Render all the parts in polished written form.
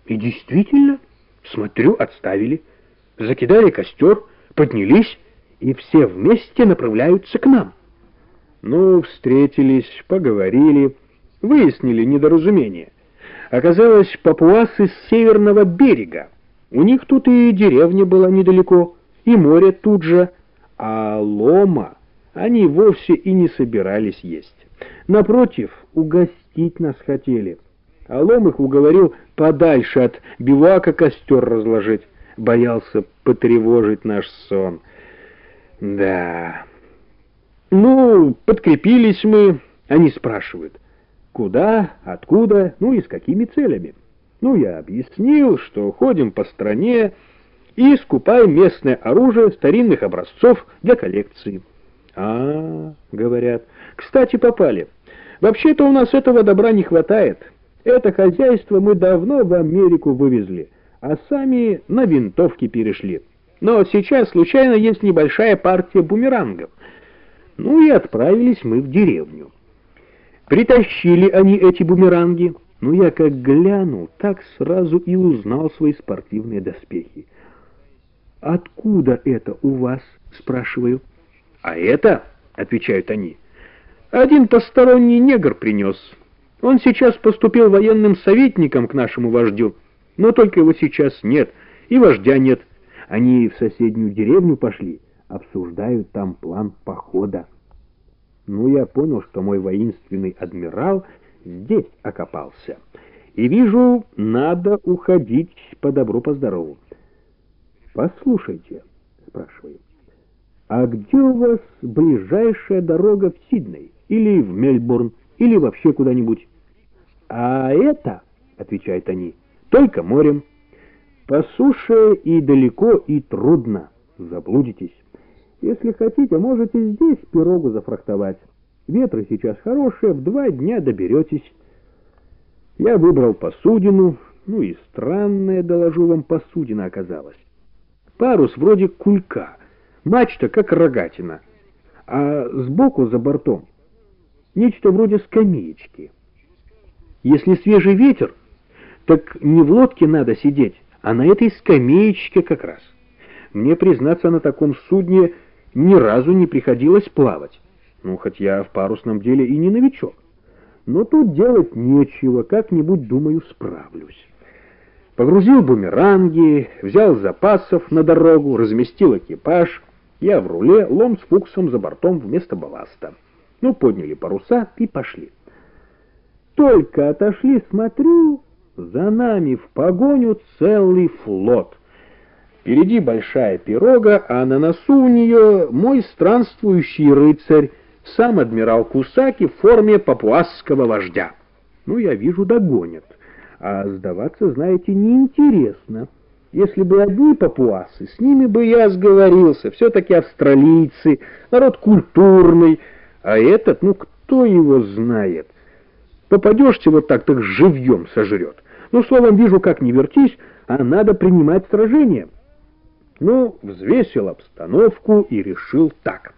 И действительно, смотрю, отставили, закидали костер, поднялись, и все вместе направляются к нам. Ну, встретились, поговорили, выяснили недоразумение. Оказалось, папуасы с северного берега. У них тут и деревня была недалеко, и море тут же, а лома они вовсе и не собирались есть. Напротив, угостить нас хотели. А лом их уговорил подальше от бивака костер разложить. Боялся потревожить наш сон. Да. Ну, подкрепились мы. Они спрашивают, куда, откуда, ну и с какими целями. Ну, я объяснил, что ходим по стране и скупаем местное оружие старинных образцов для коллекции. Говорят, кстати, попали. Вообще-то у нас этого добра не хватает. Это хозяйство мы давно в Америку вывезли, а сами на винтовки перешли. Но сейчас случайно есть небольшая партия бумерангов. Ну и отправились мы в деревню. Притащили они эти бумеранги. Ну я как глянул, так сразу и узнал свои спортивные доспехи. «Откуда это у вас?» — спрашиваю. «А это, — отвечают они, — один посторонний негр принес. Он сейчас поступил военным советником к нашему вождю, но только его сейчас нет, и вождя нет. Они в соседнюю деревню пошли, обсуждают там план похода». Ну, я понял, что мой воинственный адмирал здесь окопался. И вижу, надо уходить по добру, по здорову. «Послушайте, — спрашиваю, — а где у вас ближайшая дорога в Сидней, или в Мельбурн, или вообще куда-нибудь?» «А это, — отвечают они, — только морем. По суше и далеко, и трудно, заблудитесь. Если хотите, можете здесь пирогу зафрахтовать. Ветры сейчас хорошие, в 2 дня доберетесь». Я выбрал посудину, ну и странная, доложу вам, посудина оказалась. Парус вроде кулька, мачта как рогатина, а сбоку за бортом нечто вроде скамеечки. Если свежий ветер, так не в лодке надо сидеть, а на этой скамеечке как раз. Мне, признаться, на таком судне ни разу не приходилось плавать. Ну, хоть я в парусном деле и не новичок. Но тут делать нечего, как-нибудь, думаю, справлюсь. Погрузил бумеранги, взял запасов на дорогу, разместил экипаж. Я в руле, лом с Фуксом за бортом вместо балласта. Ну, подняли паруса и пошли. Только отошли, смотрю, за нами в погоню целый флот. Впереди большая пирога, а на носу у нее мой странствующий рыцарь, сам адмирал Кусаки в форме папуасского вождя. Ну, я вижу, догонят. А сдаваться, знаете, неинтересно. Если бы одни папуасы, с ними бы я сговорился. Все-таки австралийцы, народ культурный. А этот, ну, кто его знает? Попадешься вот так живьем сожрет. Ну, словом, вижу, как не вертись, а надо принимать сражение. Ну, взвесил обстановку и решил так.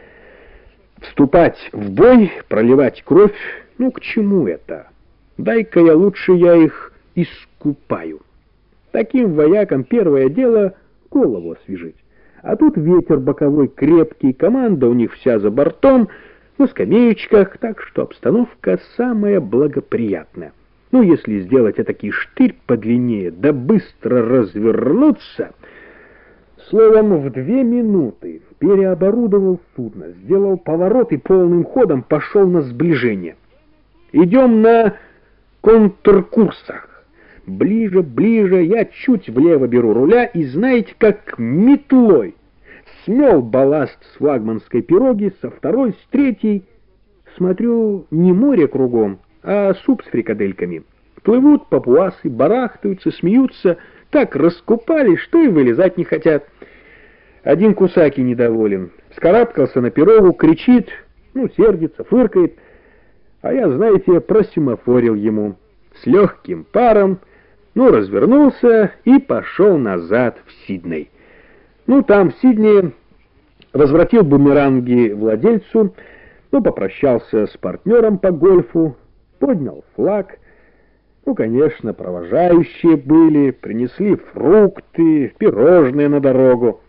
Вступать в бой, проливать кровь, ну, к чему это? Дай-ка лучше я их искупаю. Таким воякам первое дело — голову освежить. А тут ветер боковой крепкий, команда у них вся за бортом, на скамеечках, так что обстановка самая благоприятная. Ну, если сделать этакий штырь подлиннее, да быстро развернуться... Словом, в 2 минуты переоборудовал судно, сделал поворот и полным ходом пошел на сближение. Идем на контркурсах. Ближе, ближе, я чуть влево беру руля и, знаете, как метлой смел балласт с флагманской пироги, со второй, с третьей. Смотрю, не море кругом, а суп с фрикадельками. Плывут папуасы, барахтаются, смеются, так раскупали, что и вылезать не хотят. Один Кусаки недоволен, вскарабкался на пирогу, кричит, ну, сердится, фыркает. А я, знаете, просимофорил ему с легким паром, ну, развернулся и пошел назад в Сидней. Ну, там, в Сиднее, возвратил бумеранги владельцу, ну, попрощался с партнером по гольфу, поднял флаг. Ну, конечно, провожающие были, принесли фрукты, пирожные на дорогу.